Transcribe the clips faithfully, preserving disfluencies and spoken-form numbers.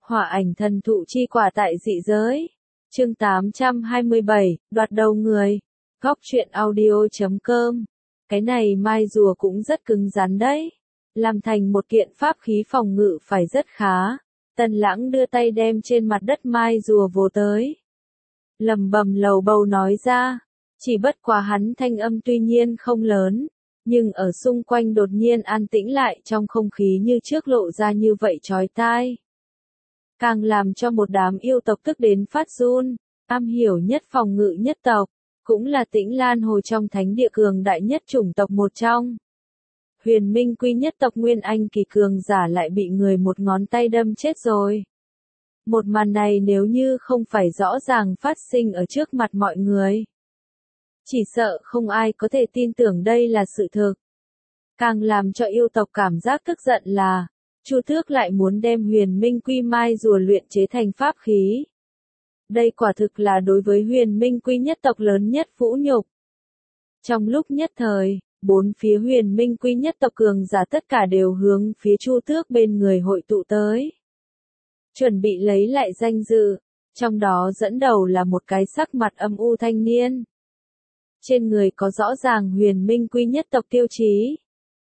Hỏa ảnh thần thụ chi quả tại dị giới. Chương tám trăm hai mươi bảy, đoạt đầu người. Góc truyện audio chấm com. Cái này mai rùa cũng rất cứng rắn đấy. Làm thành một kiện pháp khí phòng ngự phải rất khá. Tần Lãng đưa tay đem trên mặt đất mai rùa vồ tới. Lầm bầm lầu bầu nói ra. Chỉ bất quá hắn thanh âm tuy nhiên không lớn. Nhưng ở xung quanh đột nhiên an tĩnh lại trong không khí như trước lộ ra như vậy chói tai. Càng làm cho một đám yêu tộc tức đến phát run, am hiểu nhất phòng ngự nhất tộc, cũng là Tĩnh Lan Hồ trong thánh địa cường đại nhất chủng tộc một trong. Huyền Minh Quy nhất tộc Nguyên Anh kỳ cường giả lại bị người một ngón tay đâm chết rồi. Một màn này nếu như không phải rõ ràng phát sinh ở trước mặt mọi người, chỉ sợ không ai có thể tin tưởng đây là sự thực. Càng làm cho yêu tộc cảm giác tức giận là, Chu Tước lại muốn đem Huyền Minh Quy mai rùa luyện chế thành pháp khí. Đây quả thực là đối với Huyền Minh Quy nhất tộc lớn nhất vũ nhục. Trong lúc nhất thời, bốn phía Huyền Minh Quy nhất tộc cường giả tất cả đều hướng phía Chu Tước bên người hội tụ tới. Chuẩn bị lấy lại danh dự, trong đó dẫn đầu là một cái sắc mặt âm u thanh niên. Trên người có rõ ràng Huyền Minh Quy nhất tộc tiêu chí.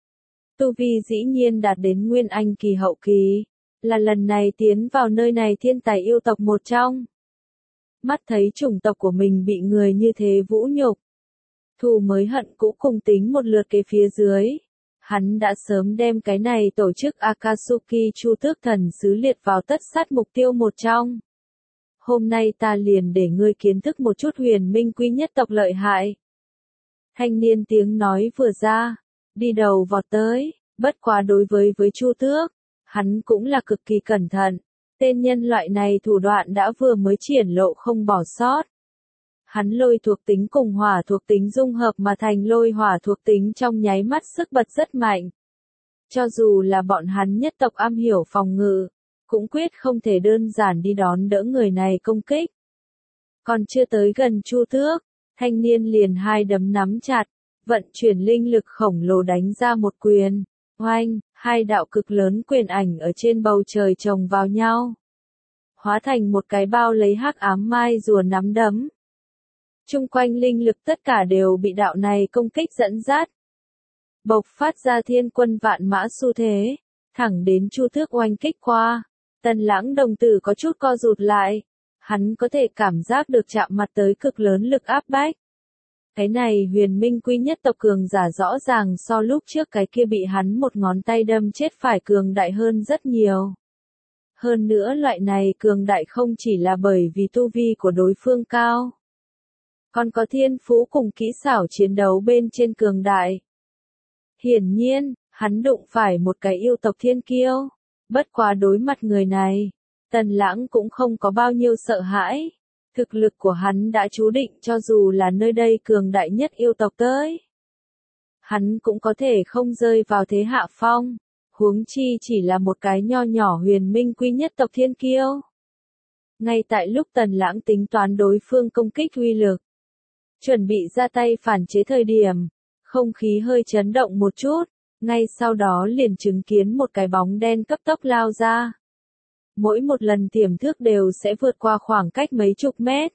Tu vi dĩ nhiên đạt đến Nguyên Anh kỳ hậu kỳ, là lần này tiến vào nơi này thiên tài yêu tộc một trong. Mắt thấy chủng tộc của mình bị người như thế vũ nhục, thù mới hận cũ cùng tính một lượt kế phía dưới. Hắn đã sớm đem cái này tổ chức Akatsuki Chu Tước thần sứ liệt vào tất sát mục tiêu một trong. Hôm nay ta liền để ngươi kiến thức một chút Huyền Minh Quy nhất tộc lợi hại. Thanh niên tiếng nói vừa ra, đi đầu vọt tới, bất quá đối với với Chu Tước, hắn cũng là cực kỳ cẩn thận. Tên nhân loại này thủ đoạn đã vừa mới triển lộ không bỏ sót. Hắn lôi thuộc tính cùng hỏa thuộc tính dung hợp mà thành lôi hỏa thuộc tính trong nháy mắt sức bật rất mạnh. Cho dù là bọn hắn nhất tộc am hiểu phòng ngự, cũng quyết không thể đơn giản đi đón đỡ người này công kích. Còn chưa tới gần Chu Tước, thanh niên liền hai đấm nắm chặt, vận chuyển linh lực khổng lồ đánh ra một quyền. Oanh, hai đạo cực lớn quyền ảnh ở trên bầu trời chồng vào nhau, hóa thành một cái bao lấy hắc ám mai rùa nắm đấm. Trung quanh linh lực tất cả đều bị đạo này công kích dẫn dắt, bộc phát ra thiên quân vạn mã xu thế, thẳng đến Chu Tước oanh kích qua. Tần Lãng đồng tử có chút co rụt lại, hắn có thể cảm giác được chạm mặt tới cực lớn lực áp bách. Cái này Huyền Minh Quy nhất tộc cường giả rõ ràng so lúc trước cái kia bị hắn một ngón tay đâm chết phải cường đại hơn rất nhiều. Hơn nữa loại này cường đại không chỉ là bởi vì tu vi của đối phương cao, còn có thiên phú cùng kỹ xảo chiến đấu bên trên cường đại. Hiển nhiên, hắn đụng phải một cái yêu tộc thiên kiêu, bất quá đối mặt người này, Tần Lãng cũng không có bao nhiêu sợ hãi. Thực lực của hắn đã chú định cho dù là nơi đây cường đại nhất yêu tộc tới, hắn cũng có thể không rơi vào thế hạ phong, huống chi chỉ là một cái nho nhỏ Huyền Minh Quy nhất tộc thiên kiêu. Ngay tại lúc Tần Lãng tính toán đối phương công kích uy lực, chuẩn bị ra tay phản chế thời điểm, không khí hơi chấn động một chút, ngay sau đó liền chứng kiến một cái bóng đen cấp tốc lao ra. Mỗi một lần tiềm thức đều sẽ vượt qua khoảng cách mấy chục mét,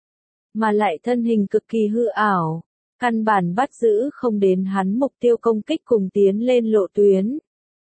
mà lại thân hình cực kỳ hư ảo, căn bản bắt giữ không đến hắn mục tiêu công kích cùng tiến lên lộ tuyến.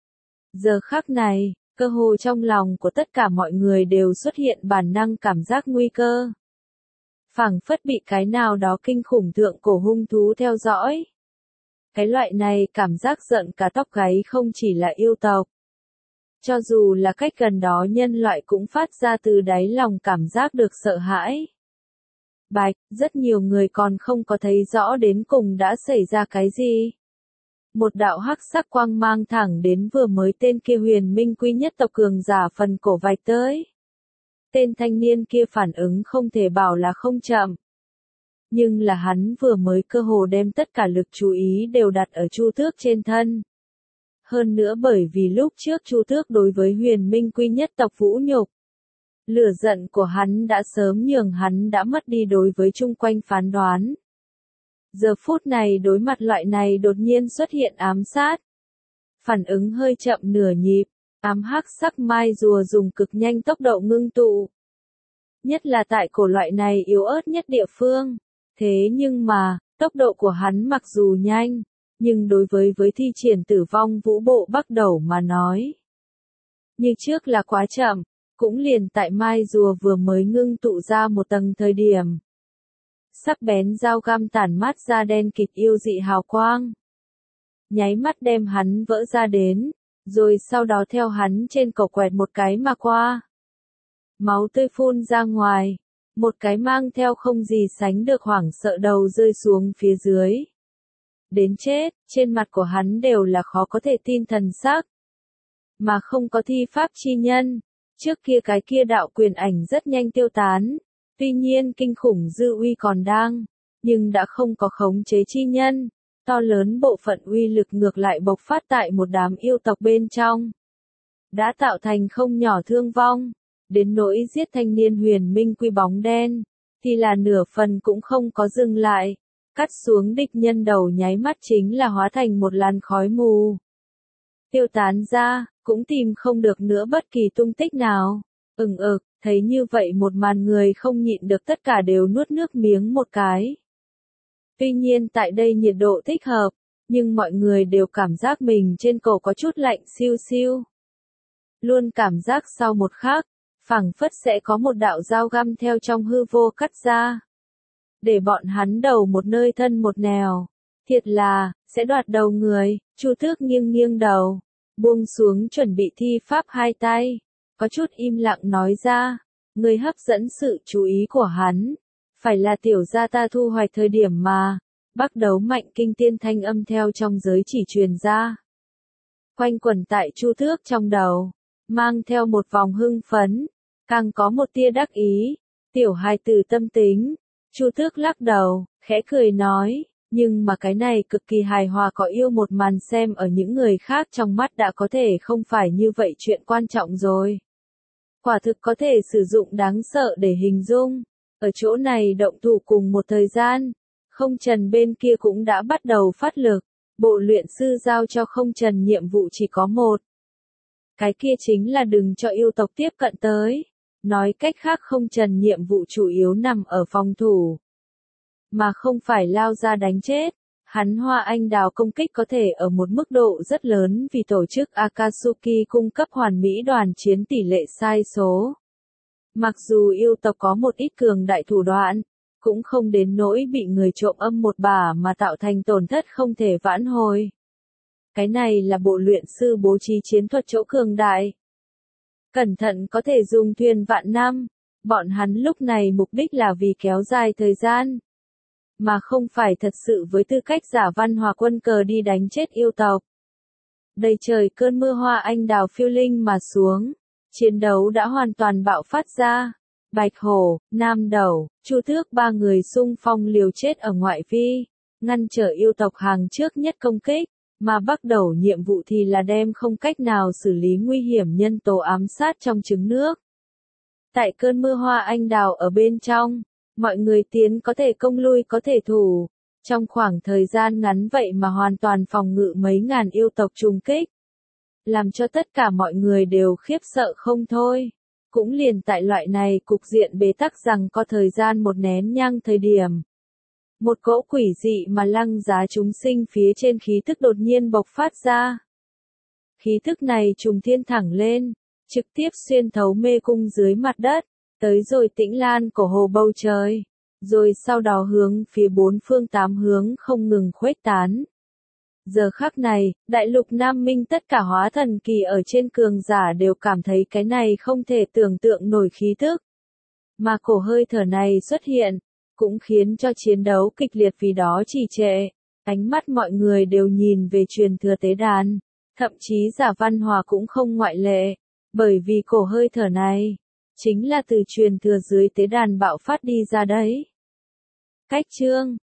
Giờ khắc này, cơ hồ trong lòng của tất cả mọi người đều xuất hiện bản năng cảm giác nguy cơ. Phảng phất bị cái nào đó kinh khủng thượng cổ hung thú theo dõi. Cái loại này cảm giác giận cả tóc gáy không chỉ là yêu tộc. Cho dù là cách gần đó nhân loại cũng phát ra từ đáy lòng cảm giác được sợ hãi. Bạch, rất nhiều người còn không có thấy rõ đến cùng đã xảy ra cái gì. Một đạo hắc sắc quang mang thẳng đến vừa mới tên kia Huyền Minh Quy nhất tộc cường giả phần cổ vạch tới. Tên thanh niên kia phản ứng không thể bảo là không chậm. Nhưng là hắn vừa mới cơ hồ đem tất cả lực chú ý đều đặt ở Chu Tước trên thân. Hơn nữa bởi vì lúc trước Chu Tước đối với Huyền Minh Quy nhất tộc vũ nhục, lửa giận của hắn đã sớm nhường hắn đã mất đi đối với chung quanh phán đoán. Giờ phút này đối mặt loại này đột nhiên xuất hiện ám sát, phản ứng hơi chậm nửa nhịp, ám hắc sắc mai rùa dùng cực nhanh tốc độ ngưng tụ. Nhất là tại cổ loại này yếu ớt nhất địa phương. Thế nhưng mà, tốc độ của hắn mặc dù nhanh, nhưng đối với với thi triển tử vong vũ bộ bắt đầu mà nói. Như trước là quá chậm, cũng liền tại mai rùa vừa mới ngưng tụ ra một tầng thời điểm. Sắc bén dao găm tản mát ra đen kịt yêu dị hào quang. Nháy mắt đem hắn vỡ ra đến, rồi sau đó theo hắn trên cổ quẹt một cái mà qua. Máu tươi phun ra ngoài, một cái mang theo không gì sánh được hoảng sợ đầu rơi xuống phía dưới. Đến chết, trên mặt của hắn đều là khó có thể tin thần sắc. Mà không có thi pháp chi nhân, trước kia cái kia đạo quyền ảnh rất nhanh tiêu tán. Tuy nhiên kinh khủng dư uy còn đang, nhưng đã không có khống chế chi nhân, to lớn bộ phận uy lực ngược lại bộc phát tại một đám yêu tộc bên trong. Đã tạo thành không nhỏ thương vong, đến nỗi giết thanh niên huyền minh quy bóng đen, thì là nửa phần cũng không có dừng lại, cắt xuống địch nhân đầu nháy mắt chính là hóa thành một làn khói mù. Tiêu tán ra, cũng tìm không được nữa bất kỳ tung tích nào, ừng ực. Thấy như vậy một màn người không nhịn được tất cả đều nuốt nước miếng một cái. Tuy nhiên tại đây nhiệt độ thích hợp, nhưng mọi người đều cảm giác mình trên cổ có chút lạnh siêu siêu. Luôn cảm giác sau một khắc, phảng phất sẽ có một đạo dao găm theo trong hư vô cắt ra. Để bọn hắn đầu một nơi thân một nẻo. Thiệt là, sẽ đoạt đầu người, Chu Tước nghiêng nghiêng đầu, buông xuống chuẩn bị thi pháp hai tay. Có chút im lặng nói ra, người hấp dẫn sự chú ý của hắn, phải là tiểu gia ta thu hoạch thời điểm mà, bắt đầu mạnh kinh tiên thanh âm theo trong giới chỉ truyền ra. Quanh quẩn tại Chu Tước trong đầu, mang theo một vòng hưng phấn, càng có một tia đắc ý, tiểu hài tử tâm tính, Chu Tước lắc đầu, khẽ cười nói, nhưng mà cái này cực kỳ hài hòa có yêu một màn xem ở những người khác trong mắt đã có thể không phải như vậy chuyện quan trọng rồi. Quả thực có thể sử dụng đáng sợ để hình dung. Ở chỗ này động thủ cùng một thời gian, Không Trần bên kia cũng đã bắt đầu phát lực. Bộ luyện sư giao cho Không Trần nhiệm vụ chỉ có một. Cái kia chính là đừng cho yêu tộc tiếp cận tới. Nói cách khác Không Trần nhiệm vụ chủ yếu nằm ở phòng thủ. Mà không phải lao ra đánh chết. Hắn Hoa Anh Đào công kích có thể ở một mức độ rất lớn vì tổ chức Akatsuki cung cấp hoàn mỹ đoàn chiến tỷ lệ sai số. Mặc dù yêu tộc có một ít cường đại thủ đoạn, cũng không đến nỗi bị người trộm âm một bả mà tạo thành tổn thất không thể vãn hồi. Cái này là bộ luyện sư bố trí chiến thuật chỗ cường đại. Cẩn thận có thể dùng thuyền vạn năm, bọn hắn lúc này mục đích là vì kéo dài thời gian. Mà không phải thật sự với tư cách giả văn hòa quân cờ đi đánh chết yêu tộc. Đầy trời cơn mưa hoa anh đào phiêu linh mà xuống, chiến đấu đã hoàn toàn bạo phát ra. Bạch Hổ, Nam Đầu, Chu Tước ba người xung phong liều chết ở ngoại vi, ngăn trở yêu tộc hàng trước nhất công kích, mà bắt đầu nhiệm vụ thì là đem không cách nào xử lý nguy hiểm nhân tố ám sát trong trứng nước. Tại cơn mưa hoa anh đào ở bên trong, mọi người tiến có thể công lui có thể thủ, trong khoảng thời gian ngắn vậy mà hoàn toàn phòng ngự mấy ngàn yêu tộc trùng kích. Làm cho tất cả mọi người đều khiếp sợ không thôi. Cũng liền tại loại này cục diện bế tắc rằng có thời gian một nén nhang thời điểm. Một cỗ quỷ dị mà lăng giá chúng sinh phía trên khí thức đột nhiên bộc phát ra. Khí thức này trùng thiên thẳng lên, trực tiếp xuyên thấu mê cung dưới mặt đất, tới rồi Tĩnh Lan cổ hồ bầu trời, rồi sau đó hướng phía bốn phương tám hướng không ngừng khuếch tán. Giờ khắc này, đại lục Nam Minh tất cả hóa thần kỳ ở trên cường giả đều cảm thấy cái này không thể tưởng tượng nổi khí thức. Mà cổ hơi thở này xuất hiện, cũng khiến cho chiến đấu kịch liệt vì đó trì trệ. Ánh mắt mọi người đều nhìn về truyền thừa tế đàn, thậm chí giả văn hòa cũng không ngoại lệ, bởi vì cổ hơi thở này, chính là từ truyền thừa dưới tế đàn bạo phát đi ra đấy. Cách chương